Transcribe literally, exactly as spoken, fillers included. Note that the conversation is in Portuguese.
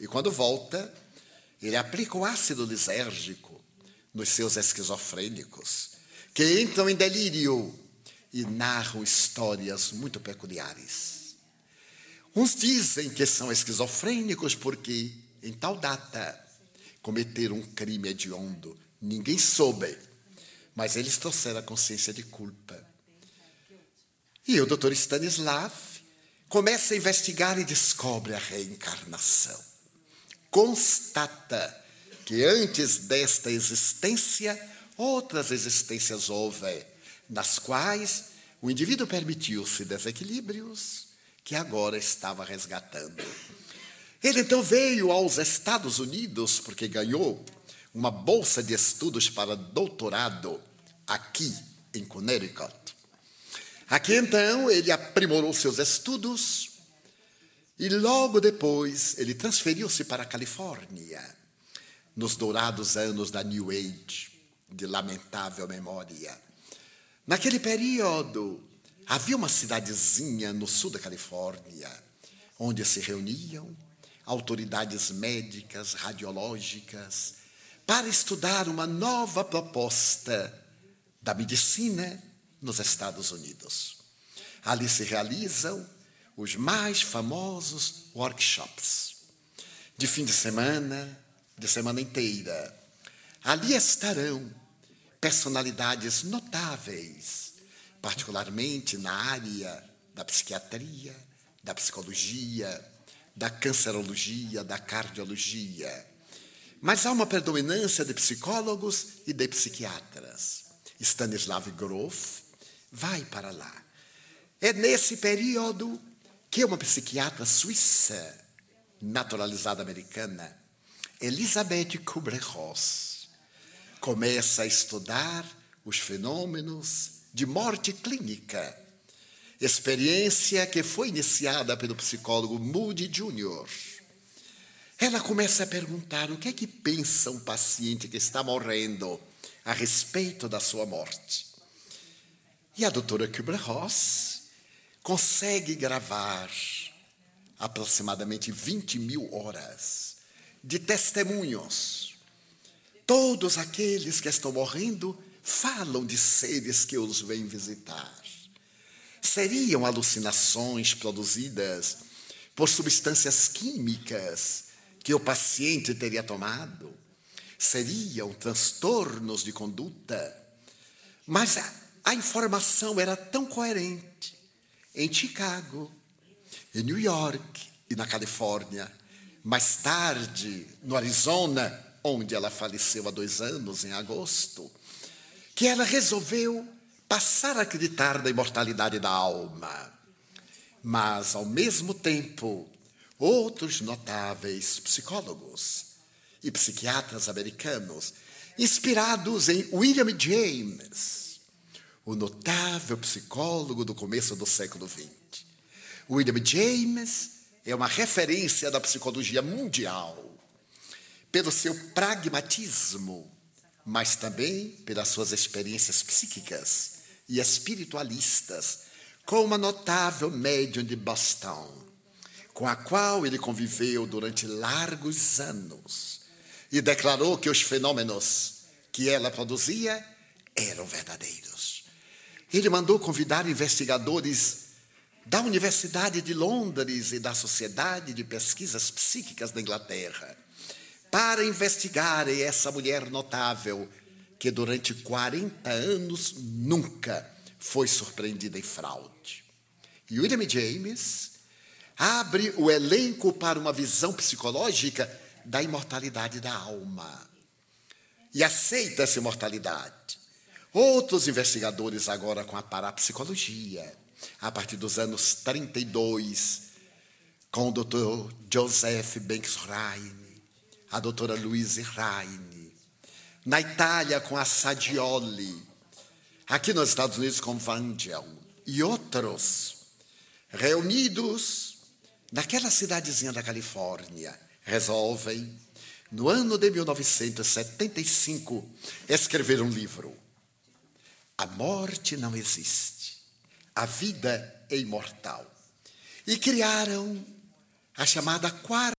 E quando volta, ele aplica o ácido lisérgico nos seus esquizofrênicos, que entram em delírio e narram histórias muito peculiares. Uns dizem que são esquizofrênicos porque, em tal data, cometeram um crime hediondo. Ninguém soube, mas eles trouxeram a consciência de culpa. E o doutor Stanislav começa a investigar e descobre a reencarnação. Constata que antes desta existência, outras existências houve, nas quais o indivíduo permitiu-se desequilíbrios que agora estava resgatando. Ele então veio aos Estados Unidos porque ganhou uma bolsa de estudos para doutorado aqui em Connecticut. Aqui então ele aprimorou seus estudos e logo depois ele transferiu-se para a Califórnia, nos dourados anos da New Age, de lamentável memória. Naquele período, havia uma cidadezinha no sul da Califórnia, onde se reuniam autoridades médicas, radiológicas, para estudar uma nova proposta da medicina nos Estados Unidos. Ali se realizam os mais famosos workshops, de fim de semana, de semana inteira. Ali estarão personalidades notáveis, particularmente na área da psiquiatria, da psicologia, da cancerologia, da cardiologia. Mas há uma predominância de psicólogos e de psiquiatras. Stanislav Grof vai para lá. É nesse período que uma psiquiatra suíça, naturalizada americana, Elisabeth Kübler-Ross, começa a estudar os fenômenos de morte clínica, experiência que foi iniciada pelo psicólogo Moody Júnior Ela começa a perguntar o que é que pensa um paciente que está morrendo a respeito da sua morte. E a doutora Kübler-Ross consegue gravar aproximadamente vinte mil horas de testemunhos. Todos aqueles que estão morrendo falam de seres que os vêm visitar. Seriam alucinações produzidas por substâncias químicas que o paciente teria tomado? Seriam transtornos de conduta? Mas a, a informação era tão coerente. Em Chicago, em New York e na Califórnia, mais tarde no Arizona, onde ela faleceu há dois anos, em agosto, que ela resolveu passar a acreditar na imortalidade da alma. Mas, ao mesmo tempo, outros notáveis psicólogos e psiquiatras americanos, inspirados em William James, o notável psicólogo do começo do século vinte. William James é uma referência da psicologia mundial, pelo seu pragmatismo, mas também pelas suas experiências psíquicas e espiritualistas, com uma notável médium de Boston, com a qual ele conviveu durante largos anos e declarou que os fenômenos que ela produzia eram verdadeiros. Ele mandou convidar investigadores da Universidade de Londres e da Sociedade de Pesquisas Psíquicas da Inglaterra para investigarem essa mulher notável que durante quarenta anos nunca foi surpreendida em fraude. E William James abre o elenco para uma visão psicológica da imortalidade da alma e aceita essa imortalidade. Outros investigadores agora com a parapsicologia, a partir dos anos trinta e dois, com o doutor Joseph Banks-Rhine, a doutora Louise Rhine, na Itália com a Sadioli, aqui nos Estados Unidos com Vangel e outros, reunidos naquela cidadezinha da Califórnia, resolvem, no ano de mil novecentos e setenta e cinco, escrever um livro. A morte não existe, a vida é imortal. E criaram a chamada quarta